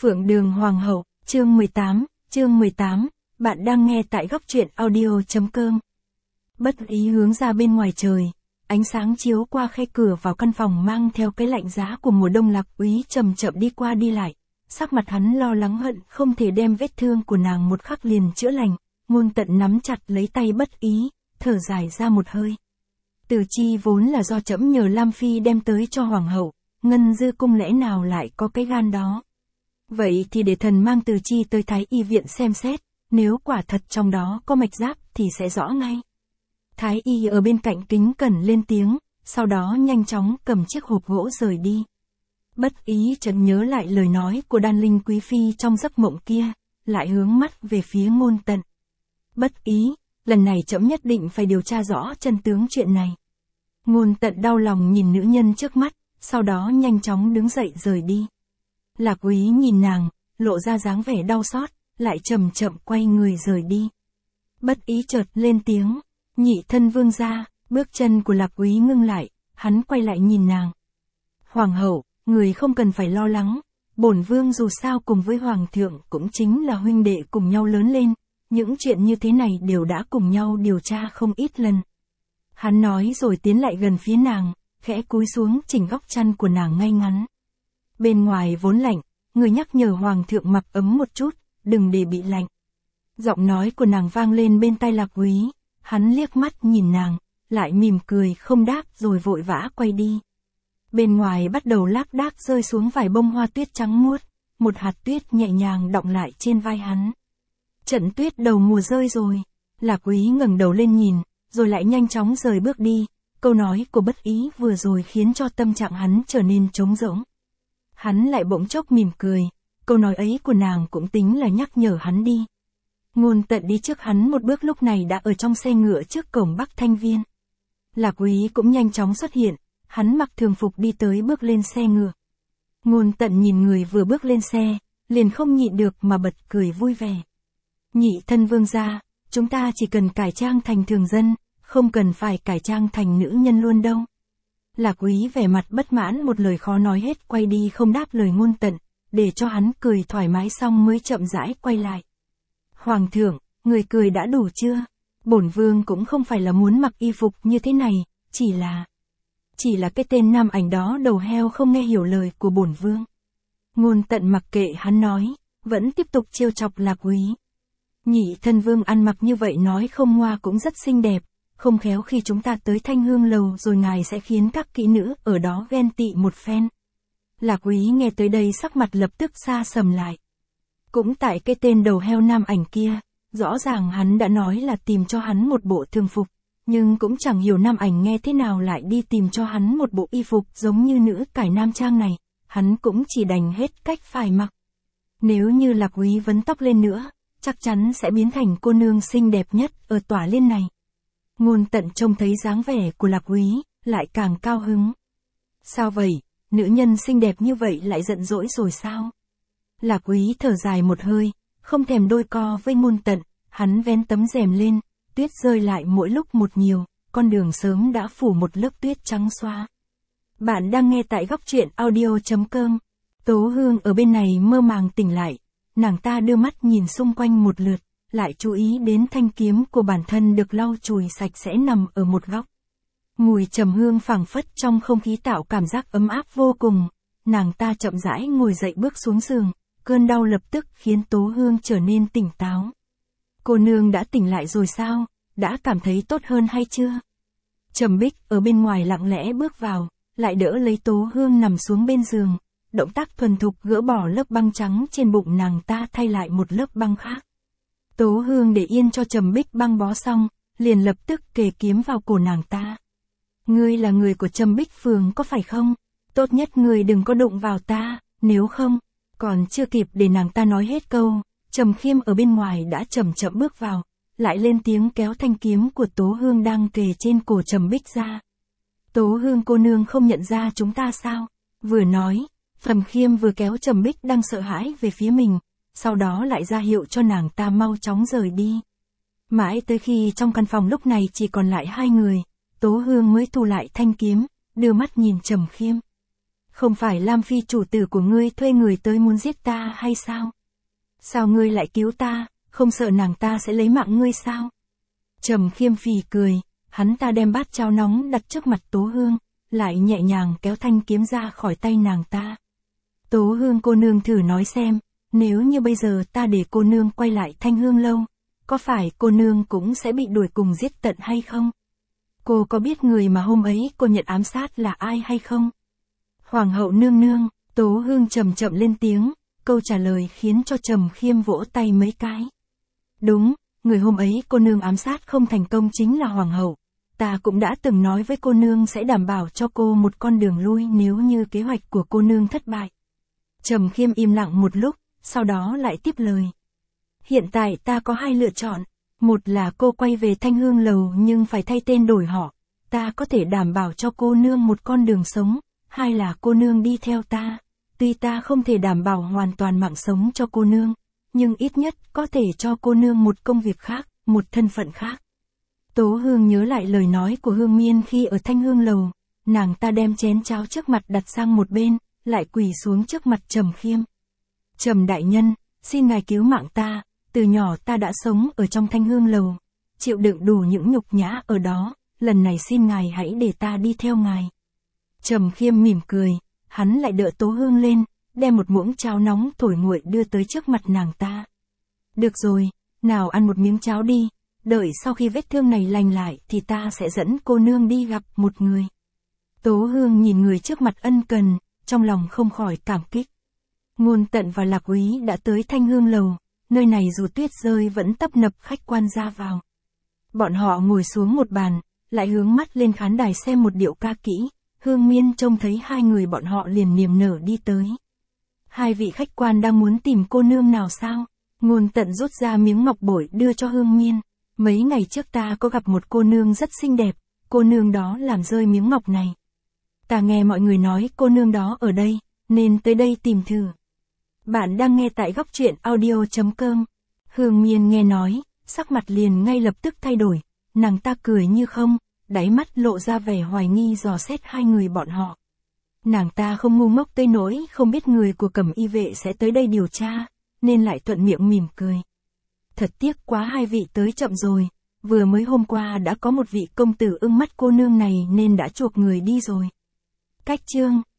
Phượng Đường Hoàng hậu, chương 18, bạn đang nghe tại góc truyện audio.com. Bất ý hướng ra bên ngoài trời, ánh sáng chiếu qua khe cửa vào căn phòng mang theo cái lạnh giá của mùa đông. Lạc Úy chậm chậm đi qua đi lại, sắc mặt hắn lo lắng hận không thể đem vết thương của nàng một khắc liền chữa lành. Ngôn Tận nắm chặt lấy tay Bất Ý, thở dài ra một hơi. Từ Chi vốn là do trẫm nhờ Lam Phi đem tới cho Hoàng hậu, Ngân Dư cung lẽ nào lại có cái gan đó. Vậy thì để thần mang Từ Chi tới Thái Y viện xem xét, nếu quả thật trong đó có mạch giáp thì sẽ rõ ngay. Thái Y ở bên cạnh kính cẩn lên tiếng, sau đó nhanh chóng cầm chiếc hộp gỗ rời đi. Bất Ý chợt nhớ lại lời nói của Đan Linh Quý Phi trong giấc mộng kia, lại hướng mắt về phía Ngôn Tận. Bất Ý, lần này trẫm nhất định phải điều tra rõ chân tướng chuyện này. Ngôn Tận đau lòng nhìn nữ nhân trước mắt, sau đó nhanh chóng đứng dậy rời đi. Lạc Úy nhìn nàng, lộ ra dáng vẻ đau xót, lại chậm chậm quay người rời đi. Bất Ý chợt lên tiếng, nhị thân vương gia. Bước chân của Lạc Úy ngưng lại, hắn quay lại nhìn nàng. Hoàng hậu, người không cần phải lo lắng, bổn vương dù sao cùng với hoàng thượng cũng chính là huynh đệ cùng nhau lớn lên, những chuyện như thế này đều đã cùng nhau điều tra không ít lần. Hắn nói rồi tiến lại gần phía nàng, khẽ cúi xuống chỉnh góc chăn của nàng ngay ngắn. Bên ngoài vốn lạnh, người nhắc nhở hoàng thượng mặc ấm một chút, đừng để bị lạnh. Giọng nói của nàng vang lên bên tai Lạc Úy, hắn liếc mắt nhìn nàng, lại mỉm cười không đáp rồi vội vã quay đi. Bên ngoài bắt đầu lác đác rơi xuống vài bông hoa tuyết trắng muốt, một hạt tuyết nhẹ nhàng đọng lại trên vai hắn. Trận tuyết đầu mùa rơi rồi. Lạc Úy ngẩng đầu lên nhìn, rồi lại nhanh chóng rời bước đi. Câu nói của Bất Ý vừa rồi khiến cho tâm trạng hắn trở nên trống rỗng. Hắn lại bỗng chốc mỉm cười, câu nói ấy của nàng cũng tính là nhắc nhở hắn đi. Ngôn Tận đi trước hắn một bước lúc này đã ở trong xe ngựa trước cổng Bắc Thanh Viên. Lạc Úy cũng nhanh chóng xuất hiện, hắn mặc thường phục đi tới bước lên xe ngựa. Ngôn Tận nhìn người vừa bước lên xe, liền không nhịn được mà bật cười vui vẻ. Nhị thân vương gia, chúng ta chỉ cần cải trang thành thường dân, không cần phải cải trang thành nữ nhân luôn đâu. Lạc Úy vẻ mặt bất mãn một lời khó nói hết quay đi không đáp lời Ngôn Tận, để cho hắn cười thoải mái xong mới chậm rãi quay lại. Hoàng thượng, người cười đã đủ chưa? Bổn vương cũng không phải là muốn mặc y phục như thế này, chỉ là cái tên nam ảnh đó đầu heo không nghe hiểu lời của bổn vương. Ngôn Tận mặc kệ hắn nói, vẫn tiếp tục trêu chọc Lạc Úy. Nhị thân vương ăn mặc như vậy nói không ngoa cũng rất xinh đẹp, không khéo khi chúng ta tới Thanh Hương lầu rồi ngài sẽ khiến các kỹ nữ ở đó ghen tị một phen. Lạc Úy nghe tới đây sắc mặt lập tức xa sầm lại. Cũng tại cái tên đầu heo nam ảnh kia, rõ ràng hắn đã nói là tìm cho hắn một bộ thường phục, nhưng cũng chẳng hiểu nam ảnh nghe thế nào lại đi tìm cho hắn một bộ y phục giống như nữ cải nam trang này, hắn cũng chỉ đành hết cách phải mặc. Nếu như Lạc Úy vấn tóc lên nữa, chắc chắn sẽ biến thành cô nương xinh đẹp nhất ở tỏa liên này. Ngôn Tận trông thấy dáng vẻ của Lạc Úy, lại càng cao hứng. Sao vậy, nữ nhân xinh đẹp như vậy lại giận dỗi rồi sao? Lạc Úy thở dài một hơi, không thèm đôi co với Ngôn Tận, hắn vén tấm rèm lên, tuyết rơi lại mỗi lúc một nhiều, con đường sớm đã phủ một lớp tuyết trắng xóa. Bạn đang nghe tại góc truyện audio.com. Tố Hương ở bên này mơ màng tỉnh lại, nàng ta đưa mắt nhìn xung quanh một lượt, lại chú ý đến thanh kiếm của bản thân được lau chùi sạch sẽ nằm ở một góc. Mùi trầm hương phảng phất trong không khí tạo cảm giác ấm áp vô cùng, nàng ta chậm rãi ngồi dậy bước xuống giường, cơn đau lập tức khiến Tố Hương trở nên tỉnh táo. Cô nương đã tỉnh lại rồi sao, đã cảm thấy tốt hơn hay chưa? Trầm Bích ở bên ngoài lặng lẽ bước vào, lại đỡ lấy Tố Hương nằm xuống bên giường, động tác thuần thục gỡ bỏ lớp băng trắng trên bụng nàng ta thay lại một lớp băng khác. Tố Hương để yên cho Trầm Bích băng bó xong, liền lập tức kề kiếm vào cổ nàng ta. Ngươi là người của Trầm Bích phường có phải không? Tốt nhất ngươi đừng có đụng vào ta, nếu không. Còn chưa kịp để nàng ta nói hết câu, Trầm Khiêm ở bên ngoài đã chậm chậm bước vào, lại lên tiếng kéo thanh kiếm của Tố Hương đang kề trên cổ Trầm Bích ra. Tố Hương cô nương không nhận ra chúng ta sao? Vừa nói, Trầm Khiêm vừa kéo Trầm Bích đang sợ hãi về phía mình, sau đó lại ra hiệu cho nàng ta mau chóng rời đi. Mãi tới khi trong căn phòng lúc này chỉ còn lại hai người, Tố Hương mới thu lại thanh kiếm, đưa mắt nhìn Trầm Khiêm. Không phải Lam Phi chủ tử của ngươi thuê người tới muốn giết ta hay sao? Sao ngươi lại cứu ta, không sợ nàng ta sẽ lấy mạng ngươi sao? Trầm Khiêm phì cười, hắn ta đem bát cháo nóng đặt trước mặt Tố Hương, lại nhẹ nhàng kéo thanh kiếm ra khỏi tay nàng ta. Tố Hương cô nương thử nói xem, nếu như bây giờ ta để cô nương quay lại Thanh Hương lâu, có phải cô nương cũng sẽ bị đuổi cùng giết tận hay không? Cô có biết người mà hôm ấy cô nhận ám sát là ai hay không? Hoàng hậu nương nương, Tố Hương chậm chậm lên tiếng, câu trả lời khiến cho Trầm Khiêm vỗ tay mấy cái. Đúng, người hôm ấy cô nương ám sát không thành công chính là hoàng hậu. Ta cũng đã từng nói với cô nương sẽ đảm bảo cho cô một con đường lui nếu như kế hoạch của cô nương thất bại. Trầm Khiêm im lặng một lúc, sau đó lại tiếp lời. Hiện tại ta có hai lựa chọn, một là cô quay về Thanh Hương lầu nhưng phải thay tên đổi họ, ta có thể đảm bảo cho cô nương một con đường sống, hai là cô nương đi theo ta, tuy ta không thể đảm bảo hoàn toàn mạng sống cho cô nương, nhưng ít nhất có thể cho cô nương một công việc khác, một thân phận khác. Tố Hương nhớ lại lời nói của Hương Miên khi ở Thanh Hương lầu, nàng ta đem chén cháo trước mặt đặt sang một bên, lại quỳ xuống trước mặt Trầm Khiêm. Trầm đại nhân, xin ngài cứu mạng ta, từ nhỏ ta đã sống ở trong Thanh Hương lầu, chịu đựng đủ những nhục nhã ở đó, lần này xin ngài hãy để ta đi theo ngài. Trầm Khiêm mỉm cười, hắn lại đỡ Tố Hương lên, đem một muỗng cháo nóng thổi nguội đưa tới trước mặt nàng ta. Được rồi, nào ăn một miếng cháo đi, đợi sau khi vết thương này lành lại thì ta sẽ dẫn cô nương đi gặp một người. Tố Hương nhìn người trước mặt ân cần, trong lòng không khỏi cảm kích. Ngôn Tận và Lạc Úy đã tới Thanh Hương lầu, nơi này dù tuyết rơi vẫn tấp nập khách quan ra vào. Bọn họ ngồi xuống một bàn, lại hướng mắt lên khán đài xem một điệu ca kỹ, Hương Miên trông thấy hai người bọn họ liền niềm nở đi tới. Hai vị khách quan đang muốn tìm cô nương nào sao? Ngôn Tận rút ra miếng ngọc bội đưa cho Hương Miên. Mấy ngày trước ta có gặp một cô nương rất xinh đẹp, cô nương đó làm rơi miếng ngọc này. Ta nghe mọi người nói cô nương đó ở đây, nên tới đây tìm thử. Bạn đang nghe tại góc truyện audio.com. Hương Miên nghe nói, sắc mặt liền ngay lập tức thay đổi, nàng ta cười như không, đáy mắt lộ ra vẻ hoài nghi dò xét hai người bọn họ. Nàng ta không ngu ngốc tới nỗi không biết người của Cẩm Y vệ sẽ tới đây điều tra, nên lại thuận miệng mỉm cười. Thật tiếc quá hai vị tới chậm rồi, vừa mới hôm qua đã có một vị công tử ưng mắt cô nương này nên đã chuộc người đi rồi. Cách chương